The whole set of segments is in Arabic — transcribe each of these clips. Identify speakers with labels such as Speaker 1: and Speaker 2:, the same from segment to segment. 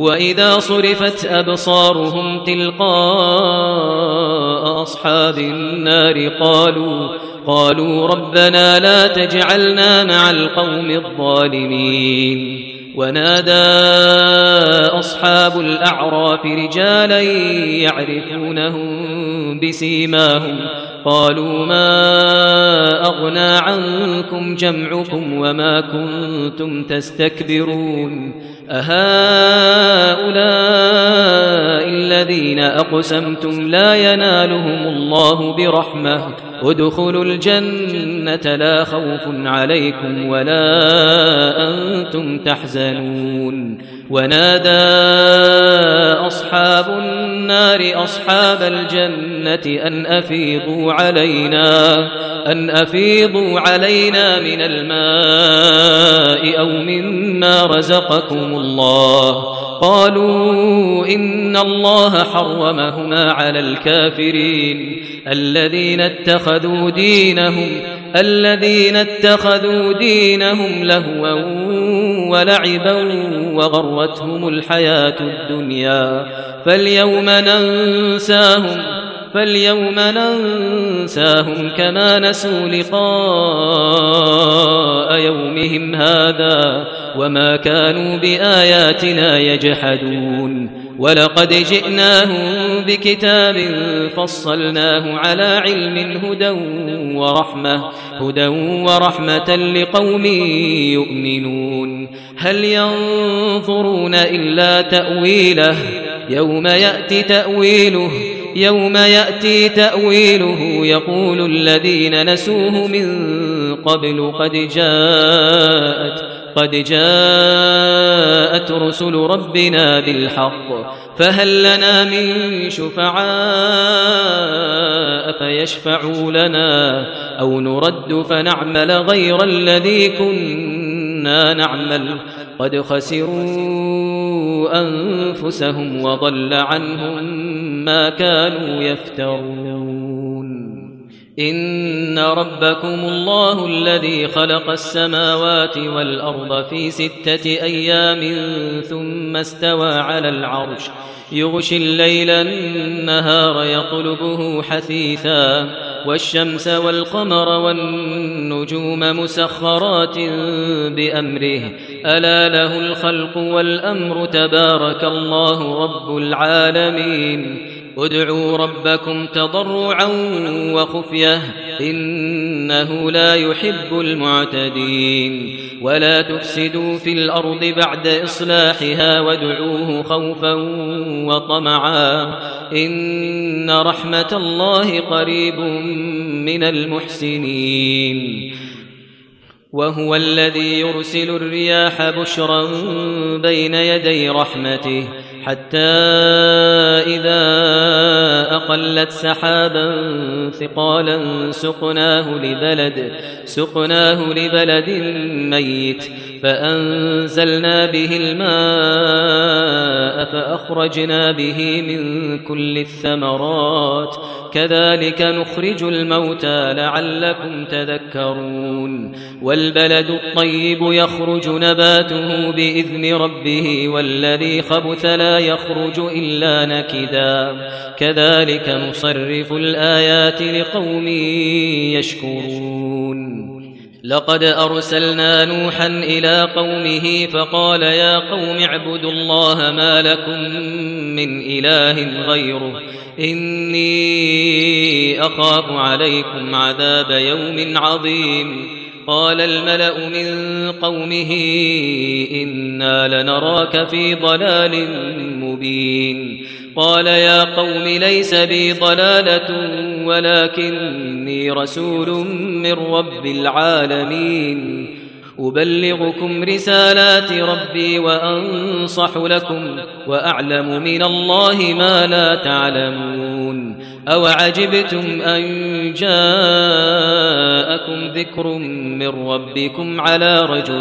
Speaker 1: وإذا صرفت أبصارهم تلقاء أصحاب النار قالوا ربنا لا تجعلنا مع القوم الظالمين. ونادى أصحاب الأعراف رجالا يعرفونهم بسيماهم قالوا ما أغنى عنكم جمعكم وما كنتم تستكبرون أهؤلاء الذين أقسمتم لا ينالهم الله برحمة ادخلوا الجنة لا خوف عليكم ولا أنتم تحزنون. ونادى أصحاب النار أصحاب الجنة أن أفيضوا علينا من الماء أو مما رزقكم الله قالوا إن الله حرمهما على الكافرين الذين اتخذوا دينهم لهوا ولعبا وغرتهم الحياة الدنيا فاليوم ننساهم كما نسوا لقاء يومهم هذا وما كانوا بآياتنا يجحدون. ولقد جئناهم بكتاب فصلناه على علم هدى ورحمة لقوم يؤمنون. هل ينظرون إلا تأويله يوم يأتي تأويله يقول الذين نسوه من قبل قد جاءت رسل ربنا بالحق فهل لنا من شفعاء فيشفعوا لنا أو نرد فنعمل غير الذي كنا نعمل قد خسروا أنفسهم وضل عنهم ما كانوا يفترون. إن ربكم الله الذي خلق السماوات والأرض في 6 أيام ثم استوى على العرش يغشي الليل النهار يطلبه حثيثا والشمس والقمر والنجوم مسخرات بأمره ألا له الخلق والأمر تبارك الله رب العالمين. ادعوا ربكم تضرعا وخفية إنه لا يحب المعتدين. ولا تفسدوا في الأرض بعد إصلاحها وادعوه خوفا وطمعا إن رحمة الله قريب من المحسنين. وهو الذي يرسل الرياح بشرا بين يدي رحمته حتى إذا أقلت سحابا ثقالا سقناه لبلد ميت فأنزلنا به الماء فأخرجنا به من كل الثمرات كذلك نخرج الموتى لعلكم تذكرون. والبلد الطيب يخرج نباته بإذن ربه والذي خبث لا يخرج إلا نكدا كذلك نصرف الآيات لقوم يشكرون. لقد أرسلنا نوحا إلى قومه فقال يا قوم اعبدوا الله ما لكم من إله غيره إني أخاف عليكم عذاب يوم عظيم. قال الملأ من قومه إنا لنراك في ضلال مبين. قال يا قوم ليس بي ضلالة ولكني رسول من رب العالمين أبلغكم رسالات ربي وأنصح لكم وأعلم من الله ما لا تعلمون. أوعجبتم أن جاءكم ذكر من ربكم على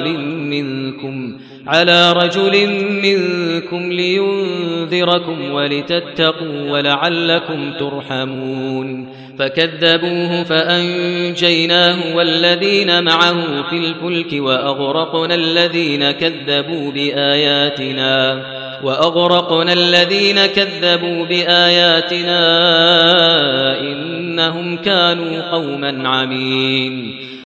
Speaker 1: رجل منكم لينذركم ولتتقوا ولعلكم ترحمون. فكذبوه فأنجيناه والذين معه في الفلك وأغرقنا الذين كذبوا بآياتنا وأغرقنا الذين كذبوا بآياتنا إنهم كانوا قوما عمين